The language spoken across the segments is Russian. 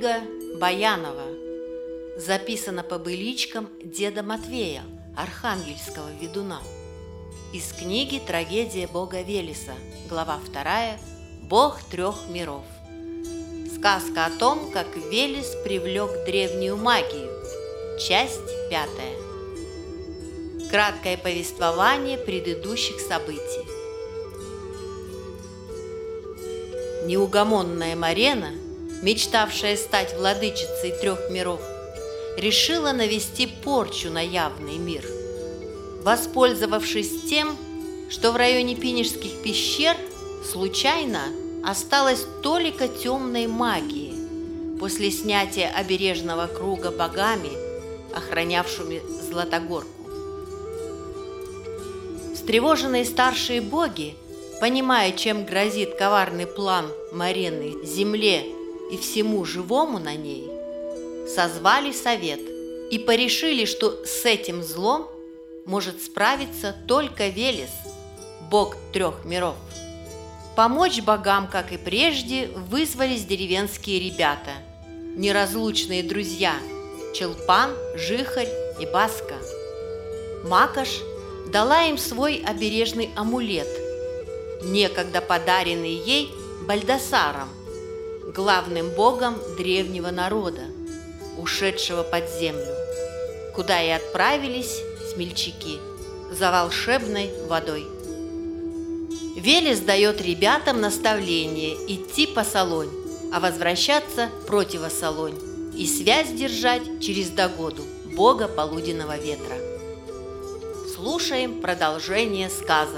Ольга Баянова. Записано по быличкам деда Матвея, архангельского ведуна. Из книги «Трагедия бога Велеса», глава 2, «Бог трех миров». Сказка о том, как Велес привлек древнюю магию. Часть 5. Краткое повествование предыдущих событий. Неугомонная Марена, мечтавшая стать владычицей трех миров, решила навести порчу на явный мир. Воспользовавшись тем, что в районе Пинежских пещер случайно осталась толика темной магии после снятия обережного круга богами, охранявшими Златогорку. Встревоженные старшие боги, понимая, чем грозит коварный план Марены земле и всему живому на ней, созвали совет и порешили, что с этим злом может справиться только Велес, бог трех миров. Помочь богам, как и прежде, вызвались деревенские ребята, неразлучные друзья Челпан, Жихарь и Баска. Макаш дала им свой обережный амулет, некогда подаренный ей Бальдасаром, главным богом древнего народа, ушедшего под землю, куда и отправились смельчаки за волшебной водой. Велес дает ребятам наставление идти по Солонь, а возвращаться противо Солонь и связь держать через Догоду, бога полуденного ветра. Слушаем продолжение сказа.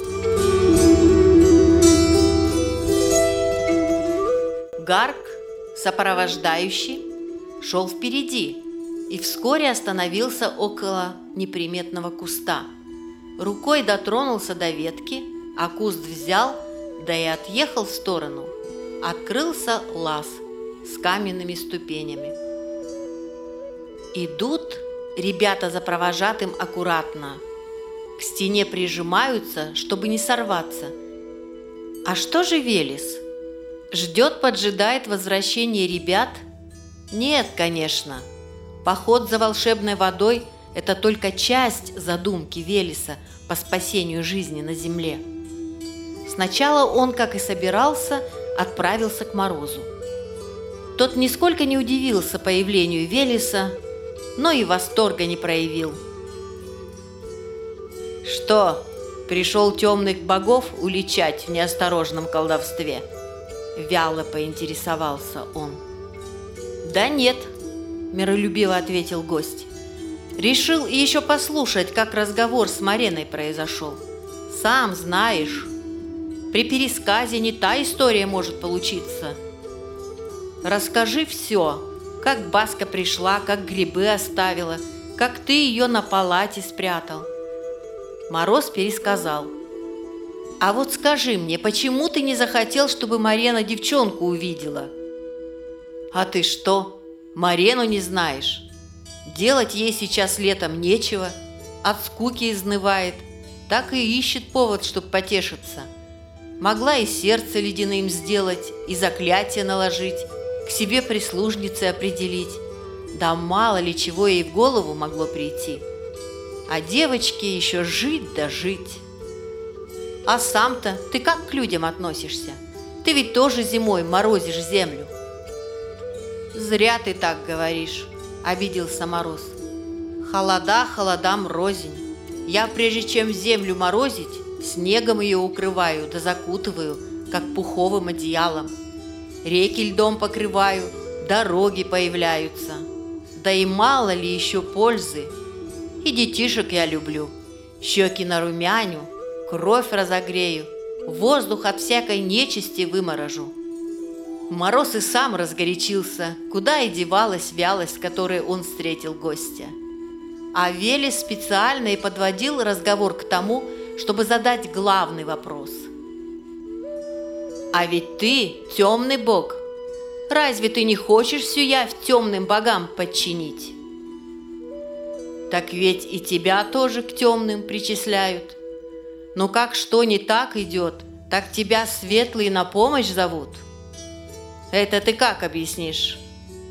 Гарк, сопровождающий, шел впереди и вскоре остановился около неприметного куста. Рукой дотронулся до ветки, а куст взял, да и отъехал в сторону. Открылся лаз с каменными ступенями. Идут ребята за провожатым аккуратно, к стене прижимаются, чтобы не сорваться. А что же Велес? Ждет, поджидает возвращения ребят? Нет, конечно. Поход за волшебной водой – это только часть задумки Велеса по спасению жизни на земле. Сначала он, как и собирался, отправился к Морозу. Тот нисколько не удивился появлению Велеса, но и восторга не проявил. «Что, пришел темных богов уличать в неосторожном колдовстве?» – вяло поинтересовался он. «Да нет», – миролюбиво ответил гость. «Решил еще послушать, как разговор с Мареной произошел. Сам знаешь, при пересказе не та история может получиться. Расскажи все, как Баска пришла, как грибы оставила, как ты ее на палате спрятал». Мороз пересказал. «А вот скажи мне, почему ты не захотел, чтобы Марена девчонку увидела?» «А ты что, Марену не знаешь? Делать ей сейчас летом нечего, от скуки изнывает, так и ищет повод, чтоб потешиться. Могла и сердце ледяным сделать, и заклятие наложить, к себе прислужницей определить. Да мало ли чего ей в голову могло прийти. А девочке еще жить да жить. А сам-то ты как к людям относишься? Ты ведь тоже зимой морозишь землю». «Зря ты так говоришь», – обиделся Мороз. «Холода холодам рознь. Я, прежде чем землю морозить, снегом ее укрываю да закутываю, как пуховым одеялом. Реки льдом покрываю, дороги появляются. Да и мало ли еще пользы. И детишек я люблю. Щеки нарумяню, кровь разогрею, воздух от всякой нечисти выморожу». Мороз и сам разгорячился, куда и девалась вялость, которой он встретил гостя. А Велес специально и подводил разговор к тому, чтобы задать главный вопрос. «А ведь ты темный бог. Разве ты не хочешь всю явь темным богам подчинить?» «Так ведь и тебя тоже к темным причисляют. Но как что не так идет, так тебя светлые на помощь зовут. Это ты как объяснишь?»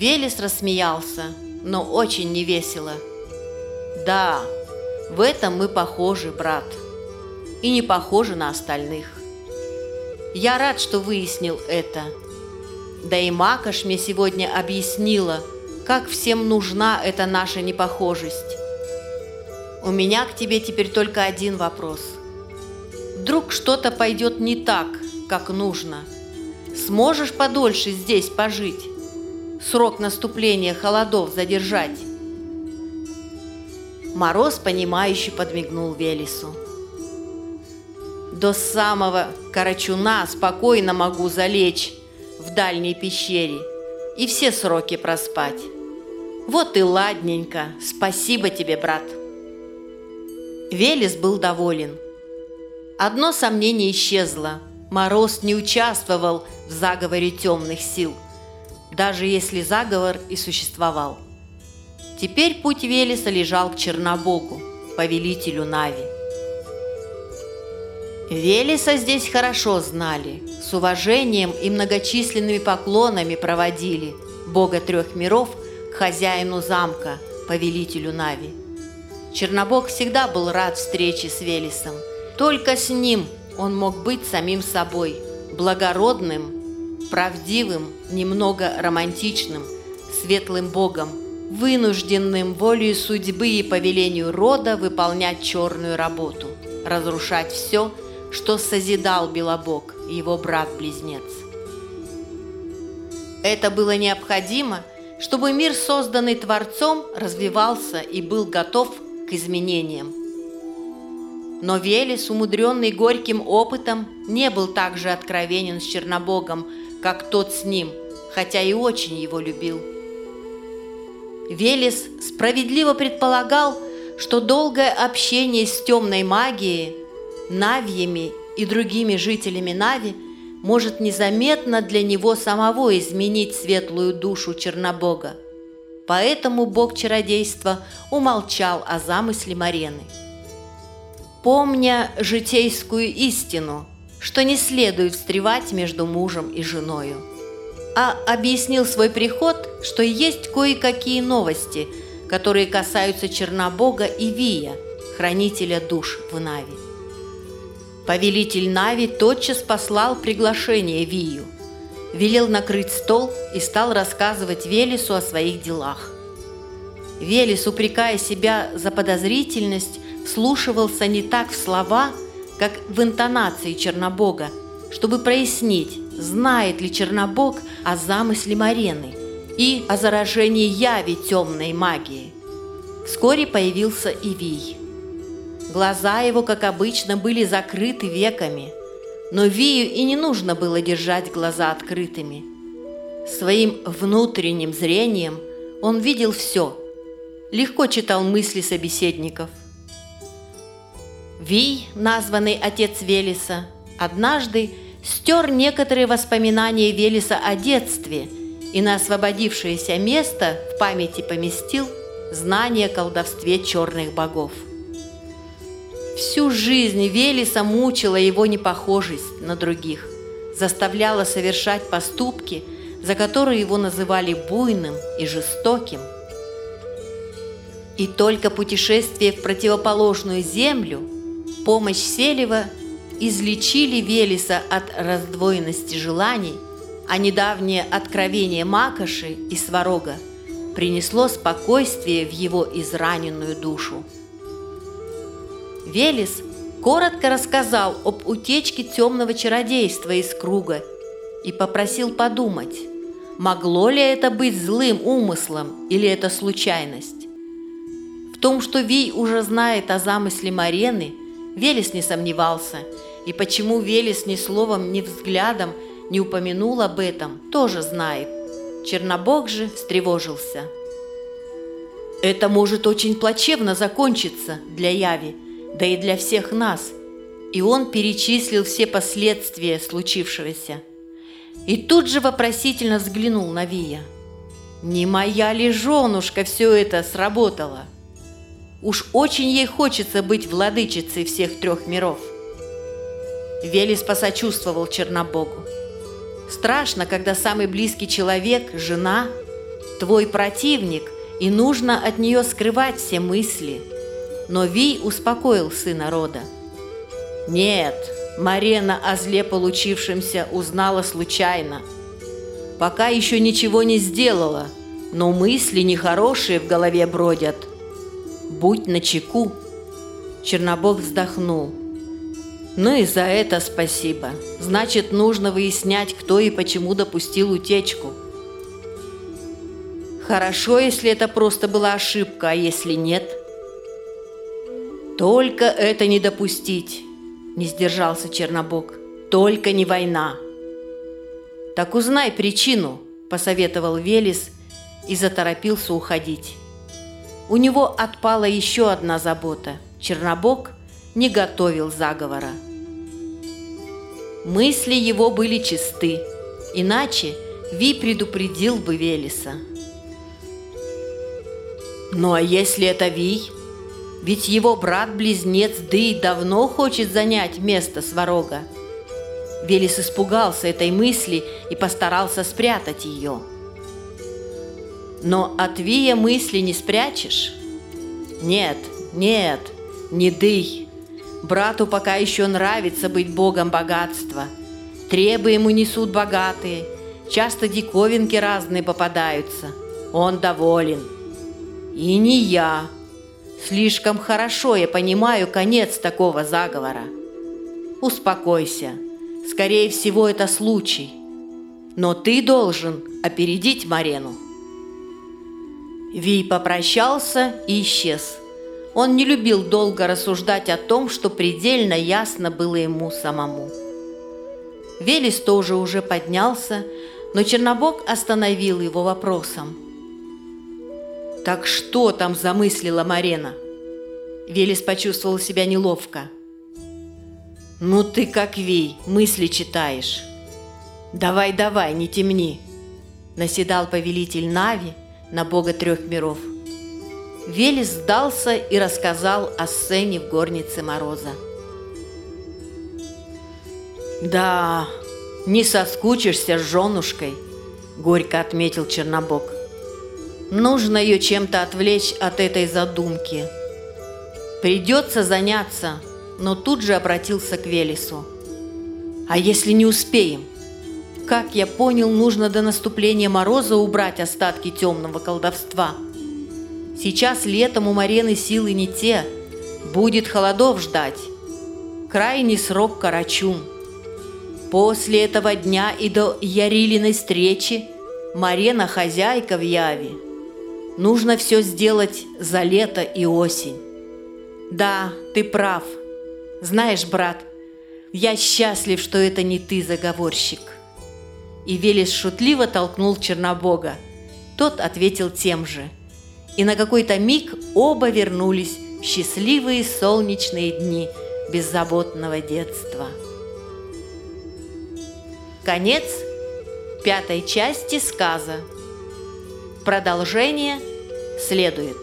Велес рассмеялся, но очень невесело. «Да, в этом мы похожи, брат, и не похожи на остальных. Я рад, что выяснил это. Да и Макаш мне сегодня объяснила, как всем нужна эта наша непохожесть. У меня к тебе теперь только один вопрос. Вдруг что-то пойдет не так, как нужно? Сможешь подольше здесь пожить? Срок наступления холодов задержать?» Мороз, понимающе подмигнул Велесу. «До самого Карачуна спокойно могу залечь в дальней пещере и все сроки проспать. Вот и ладненько, спасибо тебе, брат». Велес был доволен. Одно сомнение исчезло. Мороз не участвовал в заговоре темных сил, даже если заговор и существовал. Теперь путь Велеса лежал к Чернобогу, повелителю Нави. Велеса здесь хорошо знали, с уважением и многочисленными поклонами проводили бога трех миров к хозяину замка, повелителю Нави. Чернобог всегда был рад встрече с Велесом. Только с ним он мог быть самим собой, благородным, правдивым, немного романтичным, светлым богом, вынужденным волею судьбы и по велению рода выполнять черную работу, разрушать все, что созидал Белобог, его брат-близнец. Это было необходимо, чтобы мир, созданный Творцом, развивался и был готов к изменениям. Но Велес, умудренный горьким опытом, не был так же откровенен с Чернобогом, как тот с ним, хотя и очень его любил. Велес справедливо предполагал, что долгое общение с темной магией, навьями и другими жителями Нави может незаметно для него самого изменить светлую душу Чернобога. Поэтому бог чародейства умолчал о замысле Марены. Помня житейскую истину, что не следует встревать между мужем и женою, а объяснил свой приход, что есть кое-какие новости, которые касаются Чернобога и Вия, хранителя душ в Нави. Повелитель Нави тотчас послал приглашение Вию, велел накрыть стол и стал рассказывать Велесу о своих делах. Велес, упрекая себя за подозрительность, вслушивался не так в слова, как в интонации Чернобога, чтобы прояснить, знает ли Чернобог о замысле Марены и о заражении яви темной магии. Вскоре появился и Вий. Глаза его, как обычно, были закрыты веками, но Вию и не нужно было держать глаза открытыми. Своим внутренним зрением он видел все, легко читал мысли собеседников. Вий, названный отец Велеса, однажды стер некоторые воспоминания Велеса о детстве и на освободившееся место в памяти поместил знание о колдовстве черных богов. Всю жизнь Велеса мучила его непохожесть на других, заставляла совершать поступки, за которые его называли буйным и жестоким. И только путешествие в противоположную землю, помощь Селева излечили Велеса от раздвоенности желаний, а недавнее откровение Макоши и Сварога принесло спокойствие в его израненную душу. Велес коротко рассказал об утечке темного чародейства из круга и попросил подумать, могло ли это быть злым умыслом или это случайность. В том, что Вий уже знает о замысле Марены, Велес не сомневался, и почему Велес ни словом, ни взглядом не упомянул об этом, тоже знает. Чернобог же встревожился. Это может очень плачевно закончиться для Яви, да и для всех нас. И он перечислил все последствия случившегося. И тут же вопросительно взглянул на Вия. Не моя ли женушка все это сработала? Уж очень ей хочется быть владычицей всех трех миров. Велес посочувствовал Чернобогу. Страшно, когда самый близкий человек, жена, твой противник, и нужно от нее скрывать все мысли. Но Вий успокоил сына рода. Нет, Марена о зле получившемся узнала случайно. Пока еще ничего не сделала, но мысли нехорошие в голове бродят. Будь начеку. Чернобог вздохнул. Ну и за это спасибо. Значит, нужно выяснять, кто и почему допустил утечку. Хорошо, если это просто была ошибка, а если нет? Только это не допустить, не сдержался Чернобог. Только не война. Так узнай причину, посоветовал Велес и заторопился уходить. У него отпала еще одна забота. Чернобог не готовил заговора. Мысли его были чисты, иначе Ви предупредил бы Велеса. Ну а если это Вий? Ведь его брат-близнец Дый давно хочет занять место Сварога. Велес испугался этой мысли и постарался спрятать ее. Но от Вия мысли не спрячешь? Нет, нет, не Дый. Брату пока еще нравится быть богом богатства. Требы ему несут богатые, часто диковинки разные попадаются. Он доволен. И не я. Слишком хорошо я понимаю конец такого заговора. Успокойся. Скорее всего, это случай. Но ты должен опередить Марену. Вий попрощался и исчез. Он не любил долго рассуждать о том, что предельно ясно было ему самому. Велес тоже уже поднялся, но Чернобог остановил его вопросом. «Так что там замыслила Марена?» Велес почувствовал себя неловко. «Ну ты как Вий, мысли читаешь. Давай, не темни», – наседал повелитель Нави на бога трех миров. Велес сдался и рассказал о сцене в горнице Мороза. «Да, не соскучишься с женушкой», – горько отметил Чернобог. «Нужно ее чем-то отвлечь от этой задумки. Придется заняться», но тут же обратился к Велесу. «А если не успеем? Как я понял, нужно до наступления Мороза убрать остатки темного колдовства. Сейчас летом у Марены силы не те, будет холодов ждать. Крайний срок Карачун. После этого дня и до Ярилиной встречи Марена хозяйка в Яве. Нужно все сделать за лето и осень. Да, ты прав. Знаешь, брат, я счастлив, что это не ты заговорщик». И Велес шутливо толкнул Чернобога. Тот ответил тем же. И на какой-то миг оба вернулись в счастливые солнечные дни беззаботного детства. Конец 5 части сказа. Продолжение следует.